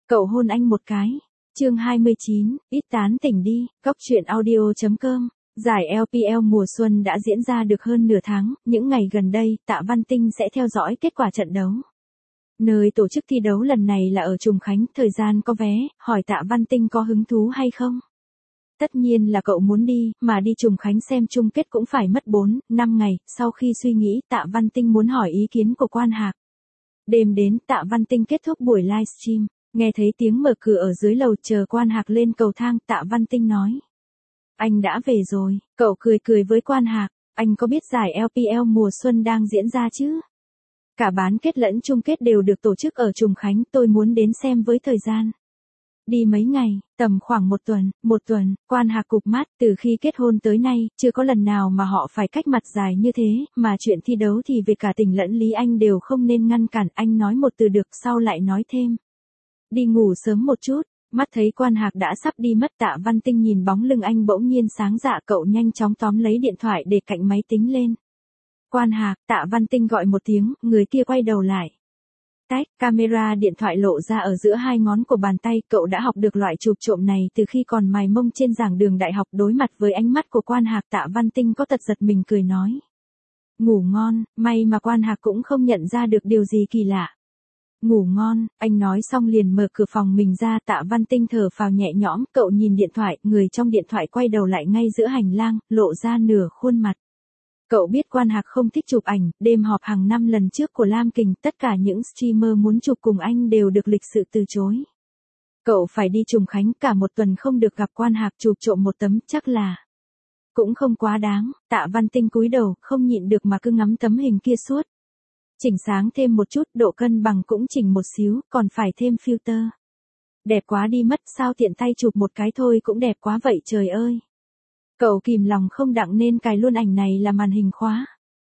Cậu hôn anh một cái. Chương 29, ít tán tỉnh đi, Cóc truyện audio.com. Giải LPL mùa xuân đã diễn ra được hơn nửa tháng, những ngày gần đây, Tạ Văn Tinh sẽ theo dõi kết quả trận đấu. Nơi tổ chức thi đấu lần này là ở Trùng Khánh, thời gian có vé, hỏi Tạ Văn Tinh có hứng thú hay không? Tất nhiên là cậu muốn đi, mà đi Trùng Khánh xem chung kết cũng phải mất 4-5 ngày, sau khi suy nghĩ Tạ Văn Tinh muốn hỏi ý kiến của Quan Hạc. Đêm đến, Tạ Văn Tinh kết thúc buổi livestream, nghe thấy tiếng mở cửa ở dưới lầu chờ Quan Hạc lên cầu thang, Tạ Văn Tinh nói. Anh đã về rồi, cậu cười với Quan Hạc, anh có biết giải LPL mùa xuân đang diễn ra chứ? Cả bán kết lẫn chung kết đều được tổ chức ở Trùng Khánh, tôi muốn đến xem với thời gian. Đi mấy ngày, tầm khoảng một tuần, Quan Hạc cụp mắt, từ khi kết hôn tới nay, chưa có lần nào mà họ phải cách mặt dài như thế, mà chuyện thi đấu thì về cả Tình lẫn Lý Anh đều không nên ngăn cản, anh nói một từ được, sau lại nói thêm. Đi ngủ sớm một chút, mắt thấy Quan Hạc đã sắp đi mất, Tạ Văn Tinh nhìn bóng lưng anh bỗng nhiên sáng dạ, cậu nhanh chóng tóm lấy điện thoại để cạnh máy tính lên. Quan Hạc, Tạ Văn Tinh gọi một tiếng, người kia quay đầu lại. Tách, camera điện thoại lộ ra ở giữa hai ngón của bàn tay, cậu đã học được loại chụp trộm này từ khi còn mài mông trên giảng đường đại học. Đối mặt với ánh mắt của Quan Hạc, Tạ Văn Tinh có tật giật mình cười nói. Ngủ ngon, may mà Quan Hạc cũng không nhận ra được điều gì kỳ lạ. Ngủ ngon, anh nói xong liền mở cửa phòng mình ra. Tạ Văn Tinh thở phào nhẹ nhõm, cậu nhìn điện thoại, người trong điện thoại quay đầu lại ngay giữa hành lang, lộ ra nửa khuôn mặt. Cậu biết Quan Hạc không thích chụp ảnh, đêm họp hàng năm lần trước của Lam Kình, tất cả những streamer muốn chụp cùng anh đều được lịch sự từ chối. Cậu phải đi Trùng Khánh, cả một tuần không được gặp Quan Hạc, chụp trộm một tấm chắc là cũng không quá đáng. Tạ Văn Tinh cúi đầu, không nhịn được mà cứ ngắm tấm hình kia suốt. Chỉnh sáng thêm một chút, độ cân bằng cũng chỉnh một xíu, còn phải thêm filter. Đẹp quá đi mất, sao tiện tay chụp một cái thôi cũng đẹp quá vậy trời ơi. Cậu kìm lòng không đặng nên cài luôn ảnh này là màn hình khóa.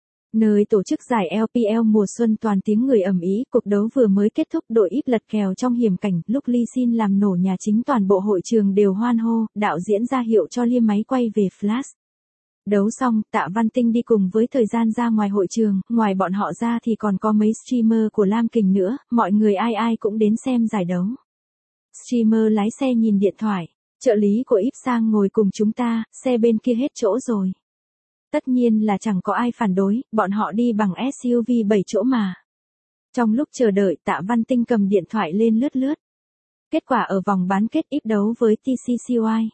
Nơi tổ chức giải LPL mùa xuân toàn tiếng người ầm ĩ, cuộc đấu vừa mới kết thúc, đội íp lật kèo trong hiểm cảnh, lúc Ly Sin làm nổ nhà chính toàn bộ hội trường đều hoan hô, đạo diễn ra hiệu cho Lia máy quay về flash. Đấu xong, Tạ Văn Tinh đi cùng với thời gian ra ngoài hội trường, ngoài bọn họ ra thì còn có mấy streamer của Lam Kình nữa, mọi người ai cũng đến xem giải đấu. Streamer lái xe nhìn điện thoại. Trợ lý của íp sang ngồi cùng chúng ta, xe bên kia hết chỗ rồi. Tất nhiên là chẳng có ai phản đối, bọn họ đi bằng SUV 7 chỗ mà. Trong lúc chờ đợi, Tạ Văn Tinh cầm điện thoại lên lướt. Kết quả ở vòng bán kết íp đấu với TCCY.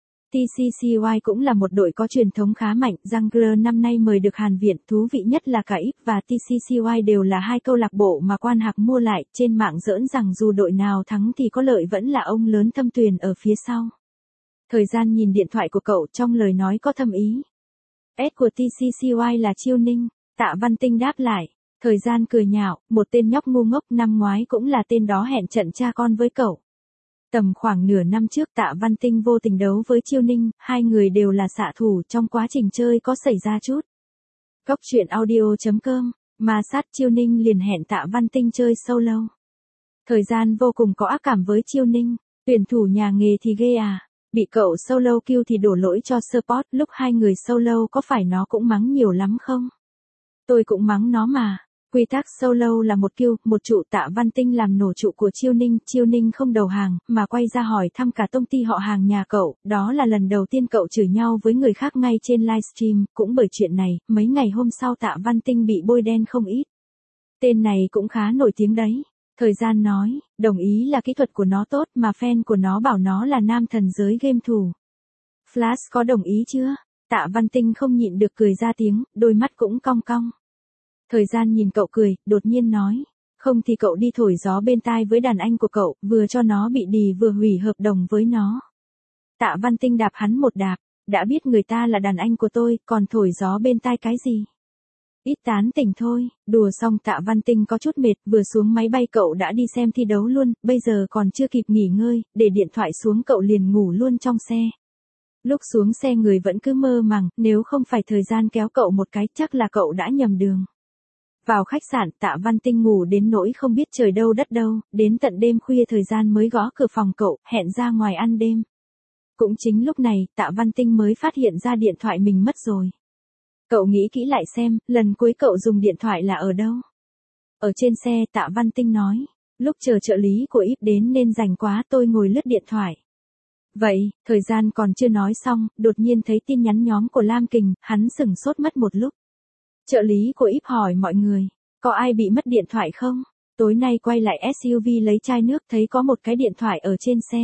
TCCY cũng là một đội có truyền thống khá mạnh, Jungler năm nay mời được Hàn Viện, thú vị nhất là cả íp và TCCY đều là hai câu lạc bộ mà Quan Hạc mua lại, trên mạng giỡn rằng dù đội nào thắng thì có lợi vẫn là ông lớn Thâm Tuyền ở phía sau. Thời gian nhìn điện thoại của cậu, trong lời nói có thâm ý. S của TCCY là Chiêu Ninh, Tạ Văn Tinh đáp lại. Thời gian cười nhạo, một tên nhóc ngu ngốc, năm ngoái cũng là tên đó hẹn trận cha con với cậu. Tầm khoảng nửa năm trước Tạ Văn Tinh vô tình đấu với Chiêu Ninh, hai người đều là xạ thủ, trong quá trình chơi có xảy ra chút. Cóc truyện audio.com, ma sát Chiêu Ninh liền hẹn Tạ Văn Tinh chơi solo. Thời gian vô cùng có ác cảm với Chiêu Ninh, tuyển thủ nhà nghề thì ghê à, bị cậu solo kill thì đổ lỗi cho support, lúc hai người solo có phải nó cũng mắng nhiều lắm không? Tôi cũng mắng nó mà. Quy tắc solo là một kill, một trụ. Tạ Văn Tinh làm nổ trụ của Chiêu Ninh không đầu hàng, mà quay ra hỏi thăm cả công ty họ hàng nhà cậu, đó là lần đầu tiên cậu chửi nhau với người khác ngay trên livestream, cũng bởi chuyện này, mấy ngày hôm sau Tạ Văn Tinh bị bôi đen không ít. Tên này cũng khá nổi tiếng đấy. Thời gian nói, đồng ý là kỹ thuật của nó tốt mà fan của nó bảo nó là nam thần giới game thủ. Flash có đồng ý chưa? Tạ Văn Tinh không nhịn được cười ra tiếng, đôi mắt cũng cong cong. Thời gian nhìn cậu cười, đột nhiên nói. Không thì cậu đi thổi gió bên tai với đàn anh của cậu, vừa cho nó bị đì vừa hủy hợp đồng với nó. Tạ Văn Tinh đạp hắn một đạp, đã biết người ta là đàn anh của tôi, còn thổi gió bên tai cái gì? Ít tán tỉnh thôi, đùa xong Tạ Văn Tinh có chút mệt, vừa xuống máy bay cậu đã đi xem thi đấu luôn, bây giờ còn chưa kịp nghỉ ngơi, để điện thoại xuống cậu liền ngủ luôn trong xe. Lúc xuống xe người vẫn cứ mơ màng, nếu không phải thời gian kéo cậu một cái chắc là cậu đã nhầm đường. Vào khách sạn, Tạ Văn Tinh ngủ đến nỗi không biết trời đâu đất đâu, đến tận đêm khuya thời gian mới gõ cửa phòng cậu, hẹn ra ngoài ăn đêm. Cũng chính lúc này, Tạ Văn Tinh mới phát hiện ra điện thoại mình mất rồi. Cậu nghĩ kỹ lại xem, lần cuối cậu dùng điện thoại là ở đâu? Ở trên xe, Tạ Văn Tinh nói. Lúc chờ trợ lý của Íp đến nên rảnh quá tôi ngồi lướt điện thoại. Vậy, thời gian còn chưa nói xong, đột nhiên thấy tin nhắn nhóm của Lam Kình, hắn sửng sốt mất một lúc. Trợ lý của Íp hỏi mọi người, có ai bị mất điện thoại không? Tối nay quay lại SUV lấy chai nước thấy có một cái điện thoại ở trên xe.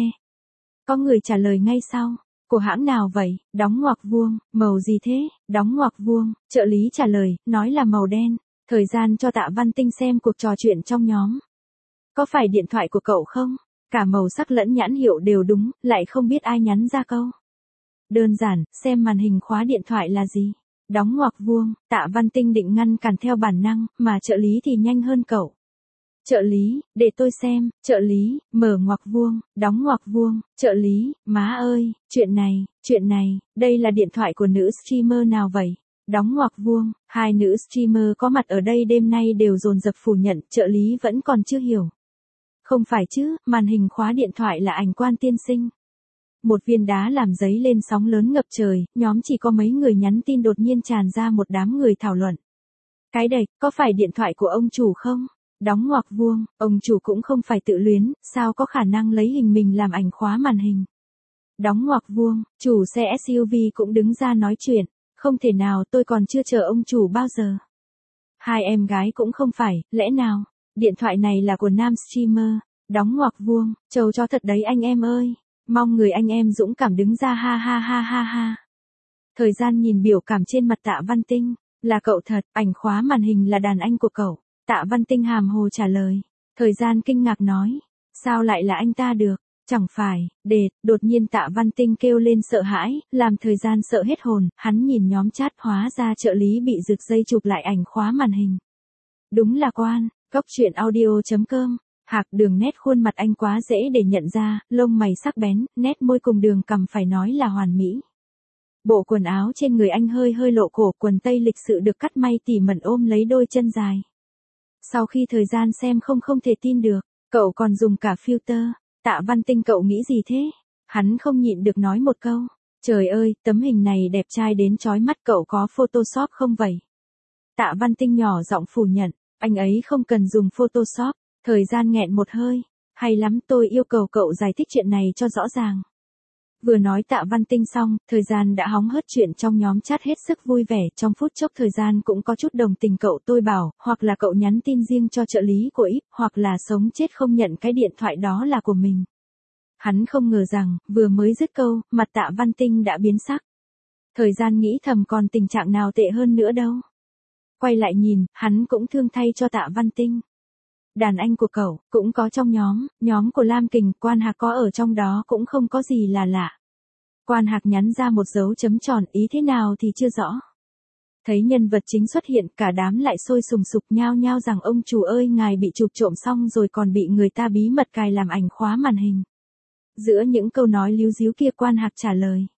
Có người trả lời ngay sau. Của hãng nào vậy? Đóng ngoặc vuông, màu gì thế? Đóng ngoặc vuông, trợ lý trả lời, nói là màu đen. Thời gian cho Tạ Văn Tinh xem cuộc trò chuyện trong nhóm. Có phải điện thoại của cậu không? Cả màu sắc lẫn nhãn hiệu đều đúng, lại không biết ai nhắn ra câu. Đơn giản, xem màn hình khóa điện thoại là gì? Đóng ngoặc vuông, Tạ Văn Tinh định ngăn cản theo bản năng, mà trợ lý thì nhanh hơn cậu. Trợ lý, để tôi xem, trợ lý, mở ngoặc vuông, đóng ngoặc vuông, trợ lý, má ơi, chuyện này, đây là điện thoại của nữ streamer nào vậy? Đóng ngoặc vuông, hai nữ streamer có mặt ở đây đêm nay đều dồn dập phủ nhận, trợ lý vẫn còn chưa hiểu. Không phải chứ, màn hình khóa điện thoại là ảnh Quan tiên sinh. Một viên đá làm giấy lên sóng lớn ngập trời, nhóm chỉ có mấy người nhắn tin đột nhiên tràn ra một đám người thảo luận. Cái đây, có phải điện thoại của ông chủ không? Đóng ngoặc vuông, ông chủ cũng không phải tự luyến, sao có khả năng lấy hình mình làm ảnh khóa màn hình. Đóng ngoặc vuông, chủ xe SUV cũng đứng ra nói chuyện, không thể nào, tôi còn chưa chờ ông chủ bao giờ. Hai em gái cũng không phải, lẽ nào, điện thoại này là của nam streamer, đóng ngoặc vuông, trầu cho thật đấy anh em ơi, mong người anh em dũng cảm đứng ra ha ha ha ha ha. Thời gian nhìn biểu cảm trên mặt Tạ Văn Tinh, là cậu thật, ảnh khóa màn hình là đàn anh của cậu. Tạ Văn Tinh hàm hồ trả lời. Thời gian kinh ngạc nói. Sao lại là anh ta được? Chẳng phải, đột nhiên Tạ Văn Tinh kêu lên sợ hãi, làm thời gian sợ hết hồn, hắn nhìn nhóm chat hóa ra trợ lý bị rực dây chụp lại ảnh khóa màn hình. Đúng là Quan, Cóc Truyện Audio.com. Hạc Đường nét khuôn mặt anh quá dễ để nhận ra, lông mày sắc bén, nét môi cùng đường cằm phải nói là hoàn mỹ. Bộ quần áo trên người anh hơi lộ cổ, quần tây lịch sự được cắt may tỉ mẩn ôm lấy đôi chân dài. Sau khi thời gian xem không thể tin được, cậu còn dùng cả filter. Tạ Văn Tinh cậu nghĩ gì thế? Hắn không nhịn được nói một câu. Trời ơi, tấm hình này đẹp trai đến chói mắt, cậu có Photoshop không vậy? Tạ Văn Tinh nhỏ giọng phủ nhận, anh ấy không cần dùng Photoshop. Thời gian nghẹn một hơi. Hay lắm, tôi yêu cầu cậu giải thích chuyện này cho rõ ràng. Vừa nói Tạ Văn Tinh xong, thời gian đã hóng hớt chuyện trong nhóm chat hết sức vui vẻ, trong phút chốc thời gian cũng có chút đồng tình cậu tôi bảo, hoặc là cậu nhắn tin riêng cho trợ lý của Íp, hoặc là sống chết không nhận cái điện thoại đó là của mình. Hắn không ngờ rằng, vừa mới dứt câu, mặt Tạ Văn Tinh đã biến sắc. Thời gian nghĩ thầm còn tình trạng nào tệ hơn nữa đâu. Quay lại nhìn, hắn cũng thương thay cho Tạ Văn Tinh. Đàn anh của cậu, cũng có trong nhóm của Lam Kình, Quan Hạc có ở trong đó cũng không có gì là lạ. Quan Hạc nhắn ra một dấu chấm tròn, ý thế nào thì chưa rõ. Thấy nhân vật chính xuất hiện, cả đám lại sôi sùng sục nhao nhao rằng ông chủ ơi ngài bị chụp trộm xong rồi còn bị người ta bí mật cài làm ảnh khóa màn hình. Giữa những câu nói líu díu kia Quan Hạc trả lời.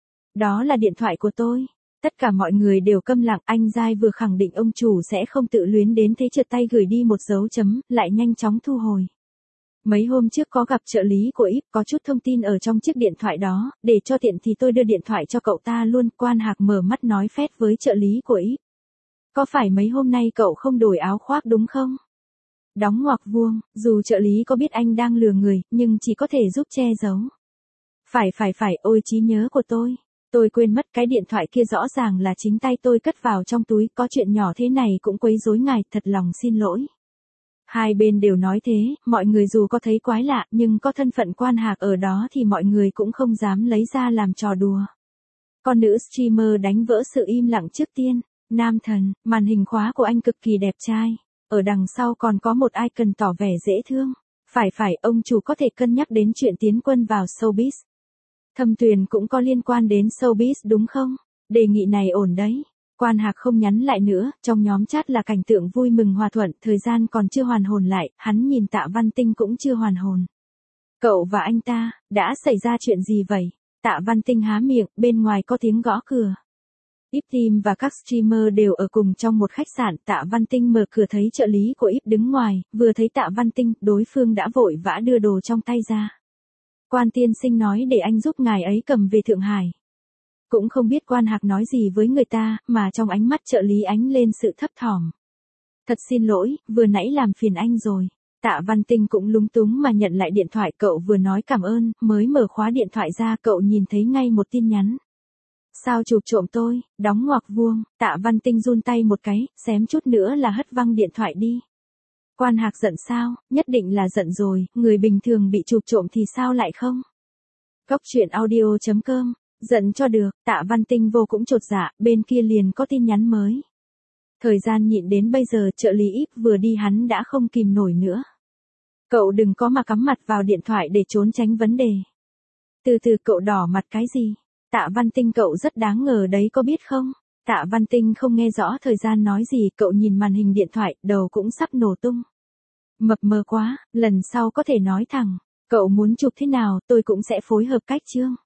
Đó là điện thoại của tôi. Tất cả mọi người đều câm lặng, anh Giai vừa khẳng định ông chủ sẽ không tự luyến đến thế trượt tay gửi đi một dấu chấm, lại nhanh chóng thu hồi. Mấy hôm trước có gặp trợ lý của Íp, có chút thông tin ở trong chiếc điện thoại đó, để cho tiện thì tôi đưa điện thoại cho cậu ta luôn. Quan Hạc mở mắt nói phét với trợ lý của Íp. Có phải mấy hôm nay cậu không đổi áo khoác đúng không? Đóng ngoặc vuông, dù trợ lý có biết anh đang lừa người, nhưng chỉ có thể giúp che giấu. Phải, ôi trí nhớ của tôi. Tôi quên mất cái điện thoại kia rõ ràng là chính tay tôi cất vào trong túi, có chuyện nhỏ thế này cũng quấy rối ngài, thật lòng xin lỗi. Hai bên đều nói thế, mọi người dù có thấy quái lạ, nhưng có thân phận Quan Hạc ở đó thì mọi người cũng không dám lấy ra làm trò đùa. Con nữ streamer đánh vỡ sự im lặng trước tiên. Nam thần, màn hình khóa của anh cực kỳ đẹp trai. Ở đằng sau còn có một icon tỏ vẻ dễ thương. Phải, ông chủ có thể cân nhắc đến chuyện tiến quân vào showbiz. Thâm Tuyền cũng có liên quan đến showbiz đúng không? Đề nghị này ổn đấy. Quan Hạc không nhắn lại nữa, trong nhóm chat là cảnh tượng vui mừng hòa thuận, thời gian còn chưa hoàn hồn lại, hắn nhìn Tạ Văn Tinh cũng chưa hoàn hồn. Cậu và anh ta, đã xảy ra chuyện gì vậy? Tạ Văn Tinh há miệng, bên ngoài có tiếng gõ cửa. Íp Team và các streamer đều ở cùng trong một khách sạn, Tạ Văn Tinh mở cửa thấy trợ lý của Íp đứng ngoài, vừa thấy Tạ Văn Tinh, đối phương đã vội vã đưa đồ trong tay ra. Quan tiên sinh nói để anh giúp ngài ấy cầm về Thượng Hải. Cũng không biết Quan Hạc nói gì với người ta, mà trong ánh mắt trợ lý ánh lên sự thấp thỏm. Thật xin lỗi, vừa nãy làm phiền anh rồi. Tạ Văn Tinh cũng lúng túng mà nhận lại điện thoại, cậu vừa nói cảm ơn, mới mở khóa điện thoại ra cậu nhìn thấy ngay một tin nhắn. Sao chụp trộm tôi, đóng ngoặc vuông, Tạ Văn Tinh run tay một cái, xém chút nữa là hất văng điện thoại đi. Quan Hạc giận sao, nhất định là giận rồi, người bình thường bị chụp trộm thì sao lại không? Cóc truyện audio.com, giận cho được, Tạ Văn Tinh vô cũng chột dạ, bên kia liền có tin nhắn mới. Thời gian nhịn đến bây giờ, trợ lý íp vừa đi hắn đã không kìm nổi nữa. Cậu đừng có mà cắm mặt vào điện thoại để trốn tránh vấn đề. Từ từ, cậu đỏ mặt cái gì? Tạ Văn Tinh, cậu rất đáng ngờ đấy có biết không? Tạ Văn Tinh không nghe rõ thời gian nói gì, cậu nhìn màn hình điện thoại, đầu cũng sắp nổ tung. Mập mờ quá, lần sau có thể nói thẳng, cậu muốn chụp thế nào tôi cũng sẽ phối hợp cách chương.